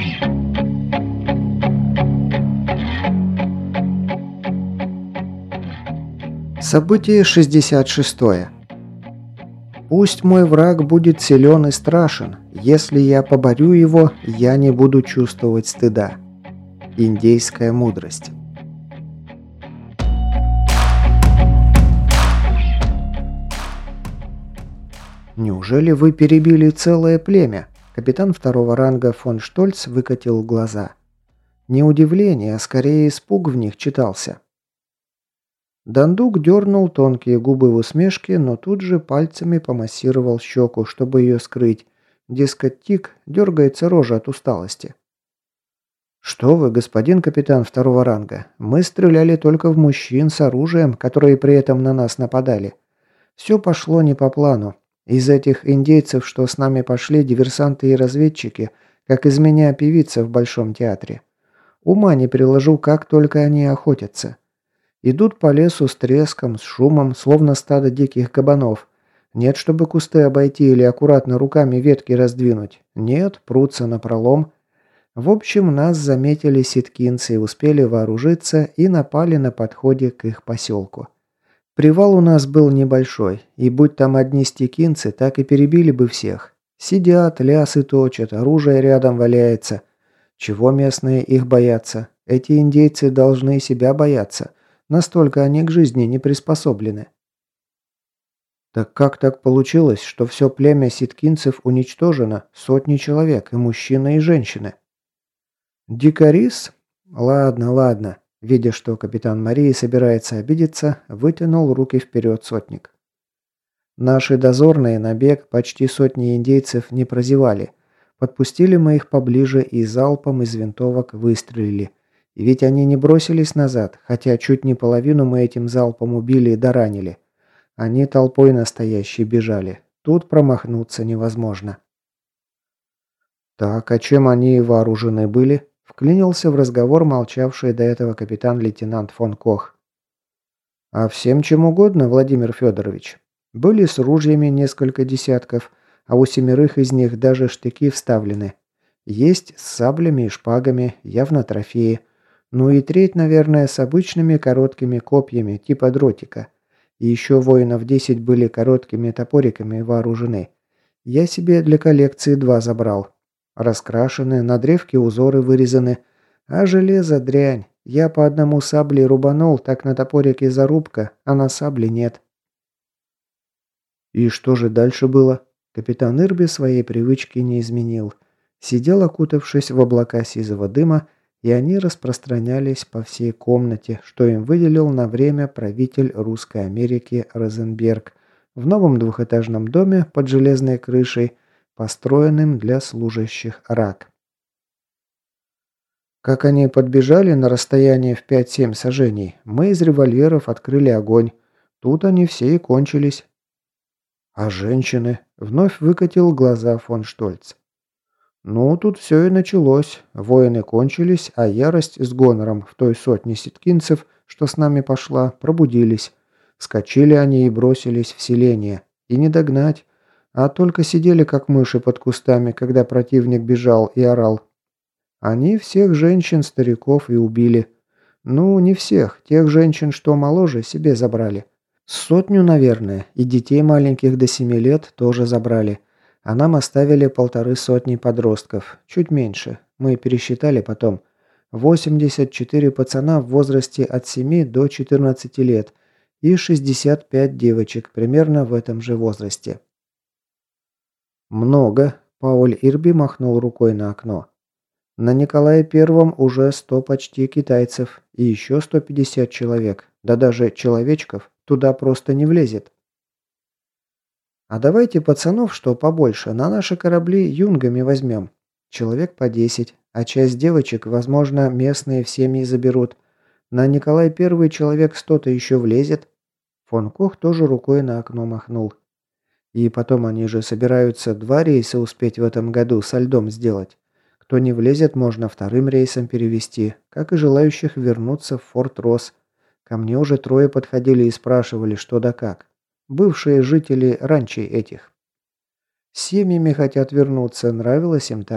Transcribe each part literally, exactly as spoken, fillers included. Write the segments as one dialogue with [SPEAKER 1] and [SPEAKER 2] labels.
[SPEAKER 1] Событие шестьдесят шестое. Пусть мой враг будет силен и страшен, если я поборю его, я не буду чувствовать стыда. Индейская мудрость. Неужели вы перебили целое племя? Капитан второго ранга фон Штольц выкатил глаза. Не удивление, а скорее испуг в них читался. Дандук дернул тонкие губы в усмешке, но тут же пальцами помассировал щеку, чтобы ее скрыть. Дескать, тик, дергается рожа от усталости. «Что вы, господин капитан второго ранга, мы стреляли только в мужчин с оружием, которые при этом на нас нападали. Все пошло не по плану. Из этих индейцев, что с нами пошли, диверсанты и разведчики, как из меня певица в Большом театре. Ума не приложу, как только они охотятся. Идут по лесу с треском, с шумом, словно стадо диких кабанов. Нет, чтобы кусты обойти или аккуратно руками ветки раздвинуть. Нет, прутся напролом. В общем, нас заметили ситкинцы, успели вооружиться и напали на подходе к их поселку. Привал у нас был небольшой, и будь там одни стекинцы, так и перебили бы всех. Сидят, лясы точат, оружие рядом валяется. Чего местные их боятся? Эти индейцы должны себя бояться. Настолько они к жизни не приспособлены. Так как так получилось, что все племя ситкинцев уничтожено, сотни человек, и мужчины, и женщины? Дикарис? Ладно, ладно. Видя, что капитан Марии собирается обидеться, вытянул руки вперед сотник. Наши дозорные на бег почти сотни индейцев не прозевали. Подпустили мы их поближе и залпом из винтовок выстрелили. И ведь они не бросились назад, хотя чуть не половину мы этим залпом убили и доранили. Они толпой настоящей бежали. Тут промахнуться невозможно. Так, а чем они вооружены были? Вклинился в разговор молчавший до этого капитан-лейтенант фон Кох. А всем чем угодно, Владимир Федорович. Были с ружьями несколько десятков, а у семерых из них даже штыки вставлены. Есть с саблями и шпагами, явно трофеи. Ну и треть, наверное, с обычными короткими копьями, типа дротика. И еще воинов десять были короткими топориками вооружены. Я себе для коллекции два забрал. Раскрашены, на древке узоры вырезаны. А железо дрянь. Я по одному сабле рубанул, так на топорике зарубка, а на сабле нет. И что же дальше было? Капитан Ирби своей привычки не изменил. Сидел, окутавшись в облака сизого дыма, и они распространялись по всей комнате, что им выделил на время правитель Русской Америки Розенберг в новом двухэтажном доме под железной крышей, построенным для служащих рак. Как они подбежали на расстояние в пять-семь саженей, мы из револьверов открыли огонь. Тут они все и кончились. А женщины? Вновь выкатил глаза фон Штольц. Ну, тут все и началось. Воины кончились, а ярость с гонором в той сотне ситкинцев, что с нами пошла, пробудились. Скочили они и бросились в селение. И не догнать. А только сидели, как мыши под кустами, когда противник бежал и орал. Они всех женщин, стариков и убили. Ну, не всех. Тех женщин, что моложе, себе забрали. Сотню, наверное. И детей маленьких до семи лет тоже забрали. А нам оставили полторы сотни подростков. Чуть меньше. Мы пересчитали потом. восемьдесят четыре пацана в возрасте от семи до четырнадцати лет. И шестьдесят пять девочек примерно в этом же возрасте. Много. Пауль Ирби махнул рукой на окно. На Николае Первом уже сто почти китайцев. И еще сто пятьдесят человек. Да даже человечков туда просто не влезет. А давайте пацанов, что побольше, на наши корабли юнгами возьмем. Человек по десять, а часть девочек, возможно, местные в семьи заберут. На Николай Первый человек сто-то еще влезет. Фон Кох тоже рукой на окно махнул. И потом они же собираются два рейса успеть в этом году со льдом сделать. Кто не влезет, можно вторым рейсом перевести, как и желающих вернуться в Форт Росс. Ко мне уже трое подходили и спрашивали, что да как. Бывшие жители ранчей этих. С семьями хотят вернуться, нравилось им там.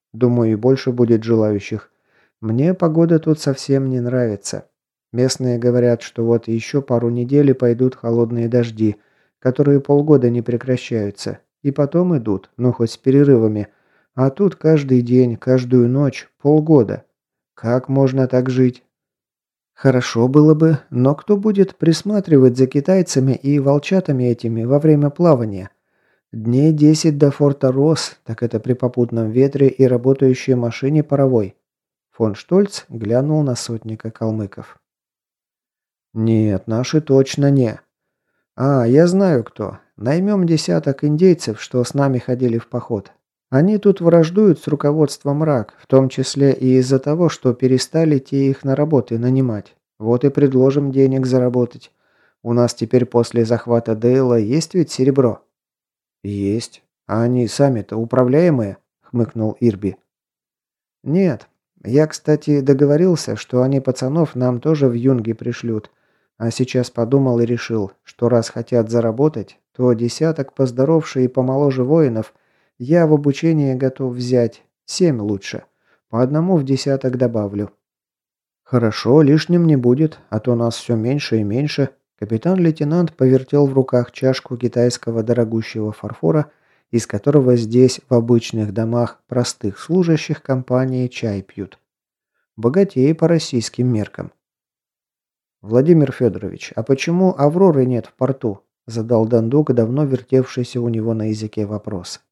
[SPEAKER 1] Думаю, и больше будет желающих. Мне погода тут совсем не нравится. Местные говорят, что вот еще пару недель и пойдут холодные дожди, которые полгода не прекращаются. И потом идут, но хоть с перерывами. А тут каждый день, каждую ночь, полгода. Как можно так жить? Хорошо было бы, но кто будет присматривать за китайцами и волчатами этими во время плавания? Дней десять до форта Росс, так это при попутном ветре и работающей машине паровой. Фон Штольц глянул на сотника калмыков. «Нет, наши точно не. А, я знаю кто. Наймем десяток индейцев, что с нами ходили в поход. Они тут враждуют с руководством РАК, в том числе и из-за того, что перестали те их на работы нанимать. Вот и предложим денег заработать. У нас теперь после захвата Дейла есть ведь серебро?» «Есть. А они сами-то управляемые?» – хмыкнул Ирби. «Нет. Я, кстати, договорился, что они пацанов нам тоже в юнги пришлют. А сейчас подумал и решил, что раз хотят заработать, то десяток поздоровше и помоложе воинов я в обучение готов взять. Семь лучше. По одному в десяток добавлю». «Хорошо, лишним не будет, а то нас все меньше и меньше». Капитан-лейтенант повертел в руках чашку китайского дорогущего фарфора, из которого здесь, в обычных домах простых служащих компании, чай пьют. Богатее по российским меркам. «Владимир Федорович, а почему Авроры нет в порту?» – задал Дандук, давно вертевшийся у него на языке вопрос.